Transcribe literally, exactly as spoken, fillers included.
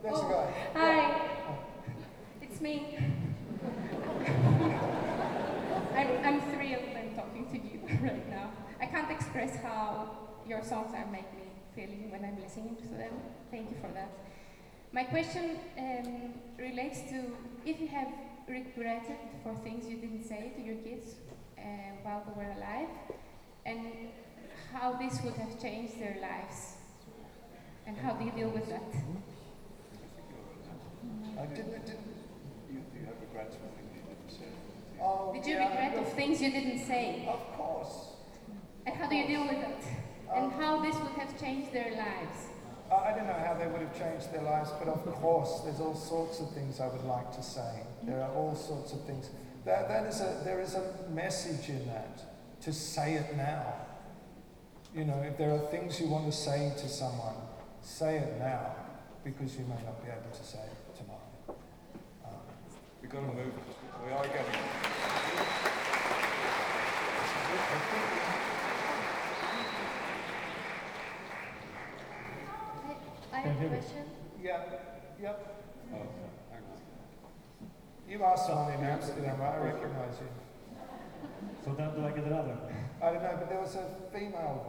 There's Oh, a guy. hi. Yeah. Oh. It's me. I'm, I'm thrilled I'm talking to you right now. I can't express how your songs are make me feeling when I'm listening to them. Thank you for that. My question um, relates to if you have regretted for things you didn't say to your kids uh, while they were alive, and how this would have changed their lives, and how do you deal with that? I didn't, didn't. You, you have regrets for things you didn't say. Oh, Did you yeah, regret look, of things you didn't say? Of course. And Of how do you deal course. with it? And Um, how this would have changed their lives? I I don't know how they would have changed their lives, but of course, there's all sorts of things I would like to say. There are all sorts of things. That, that is a, there is a message in that, to say it now. You know, if there are things you want to say to someone, say it now, because you may not be able to say it tomorrow. Um, We've got to move. We are getting. I, I have a question. yeah, yep. Oh, hang on. You are someone in Amsterdam, I recognise you. So then do I get another? I don't know, but there was a female